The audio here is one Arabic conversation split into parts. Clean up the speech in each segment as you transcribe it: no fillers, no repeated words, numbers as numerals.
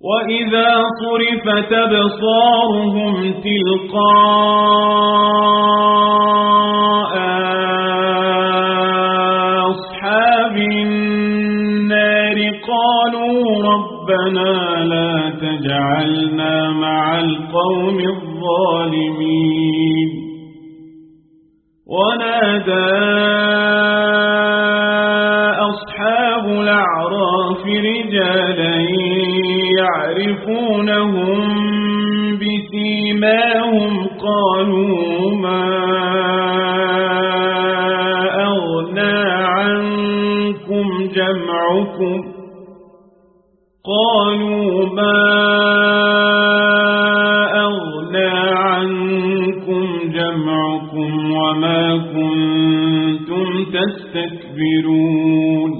وإذا صرفت أبصارهم تلقاء أصحاب النار قالوا ربنا لا تجعلنا مع القوم الظالمين ونادى أصحاب الأعراف رجالا يعرفونهم بسيماهم قالوا ما أغنى عنكم جمعكم وما كنتم تستكبرون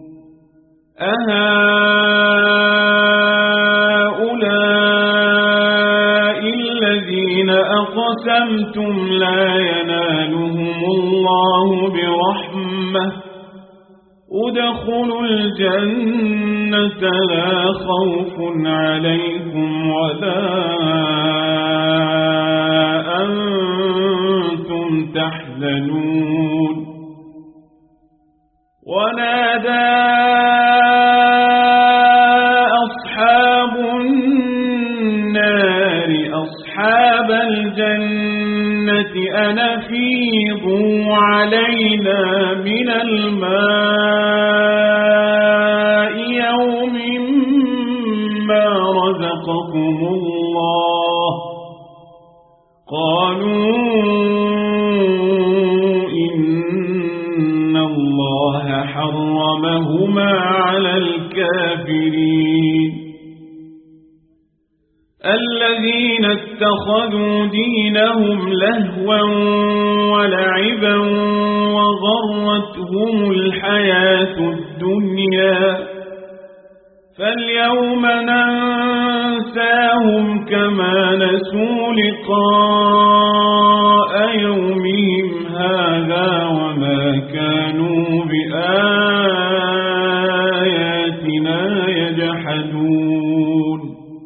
أهؤلاء الذين أقسمتم لا ينالهم الله برحمة ادخلوا الجنة لا خوف عليكم ولا أنتم تحزنون ونادى أصحاب النار أصحاب الجنة أن أفيضوا علينا من الماء يوم ما رزقكم الله قالوا إن الله حرمهما على الكافرين الذين اتخذوا دينهم لهوا ولعبا وغرتهم الحياة الدنيا فاليوم ننساهم كما نسوا لقاء يومهم هذا وما كانوا بآياتنا يجحدون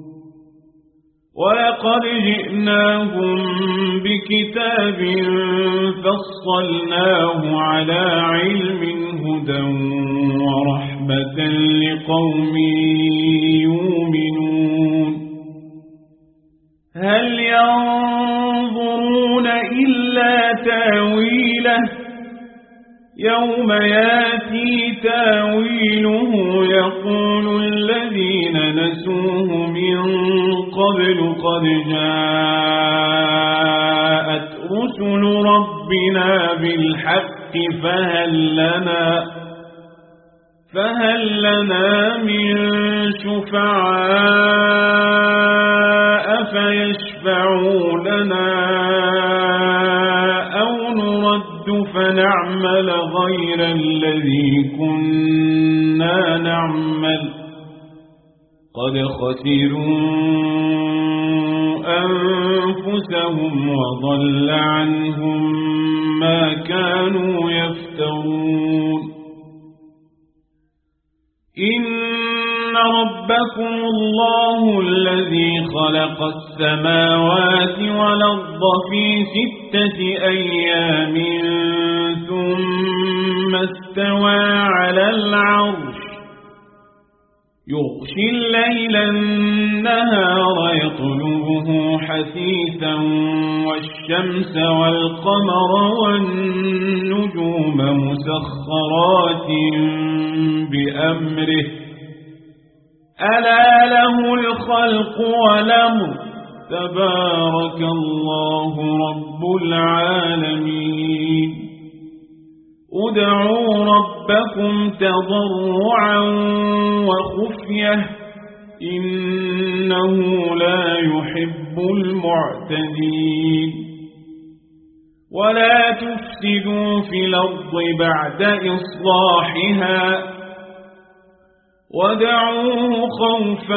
ولقد جئناهم بكتاب فصلناه على علم هدى ورحمة لقوم يؤمنون هل ينظرون إلا تاويله يوم ياتي تاويله يقول الذين نسوه من قبل قد جاءت رسل ربنا بالحق فهل لنا من شفعاء فيشفعوا لنا أو نرد فنعمل غير الذي كنا نعمل قد خسروا أنفسهم وضل عنهم ما كانوا يفترون إن ربكم الله الذي خلق السماوات والأرض في 6 أيام ثم استوى على العرش يغشي الليل النهار يطلبه حثيثا والشمس والقمر والنجوم مسخرات بأمره ألا له الخلق والأمر تبارك الله رب العالمين ادعوا ربكم تضرعا وخفية إنه لا يحب المعتدين ولا تفسدوا في الأرض بعد إصلاحها ودعوه خوفا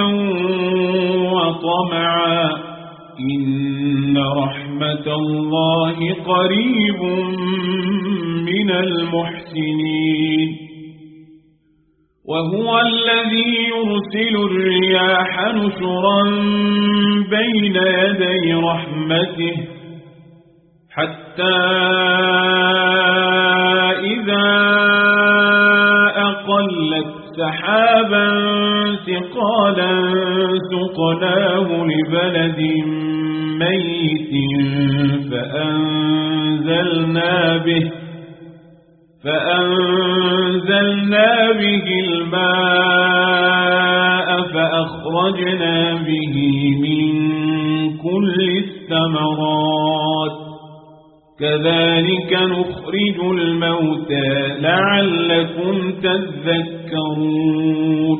وطمعا إن رحمة الله قريب من المحسنين وهو الذي يرسل الرياح نشرا بين يدي رحمته حتى إذا أقلت سحابا ثقالا سقناه لبلد ميت فأنزلنا به الماء فأخرجنا به من كل الثمرات كذلك نخرج الموتى لعلكم تذكرون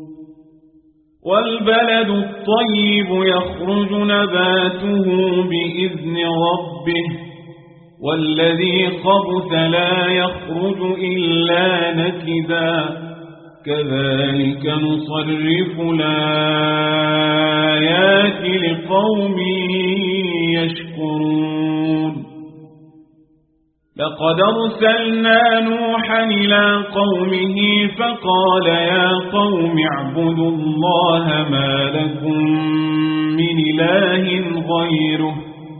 والبلد الطيب يخرج نباته بإذن ربه والذي خبث لا يخرج إلا نكدا كذلك نصرف الآيات لقوم يشكرون لقد أرسلنا نوحا إلى قومه فقال يا قوم اعبدوا الله ما لكم من إله غيره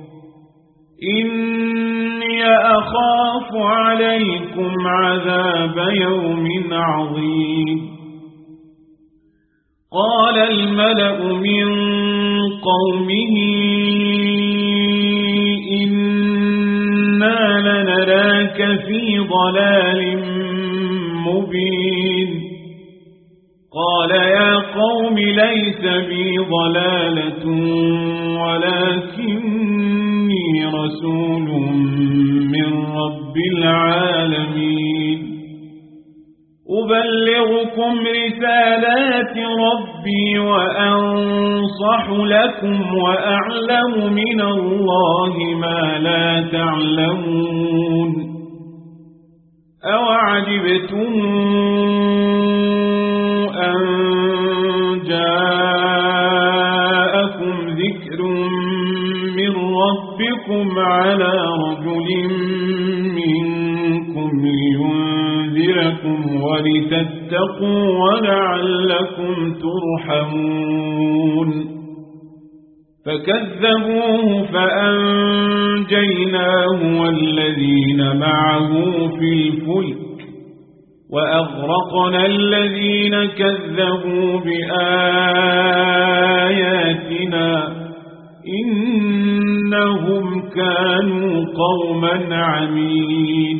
إني أخاف عليكم عذاب يوم عظيم قال الملأ من قومه إنا لنراك في ضلال مبين قال يا قوم ليس بي ضلالة ولكني رسول من رب العالمين أبلغكم رسالات ربي وأنصح لكم وأعلم من الله ما لا تعلمون أوعجبتم أن جاءكم ذكر من ربكم على رجل منكم لينذركم ولتتقوا ولعلكم ترحمون فكذبوه فأنجيناه والذين معه في الفلك وأغرقنا الذين كذبوا بآياتنا إنهم كانوا قوما عمين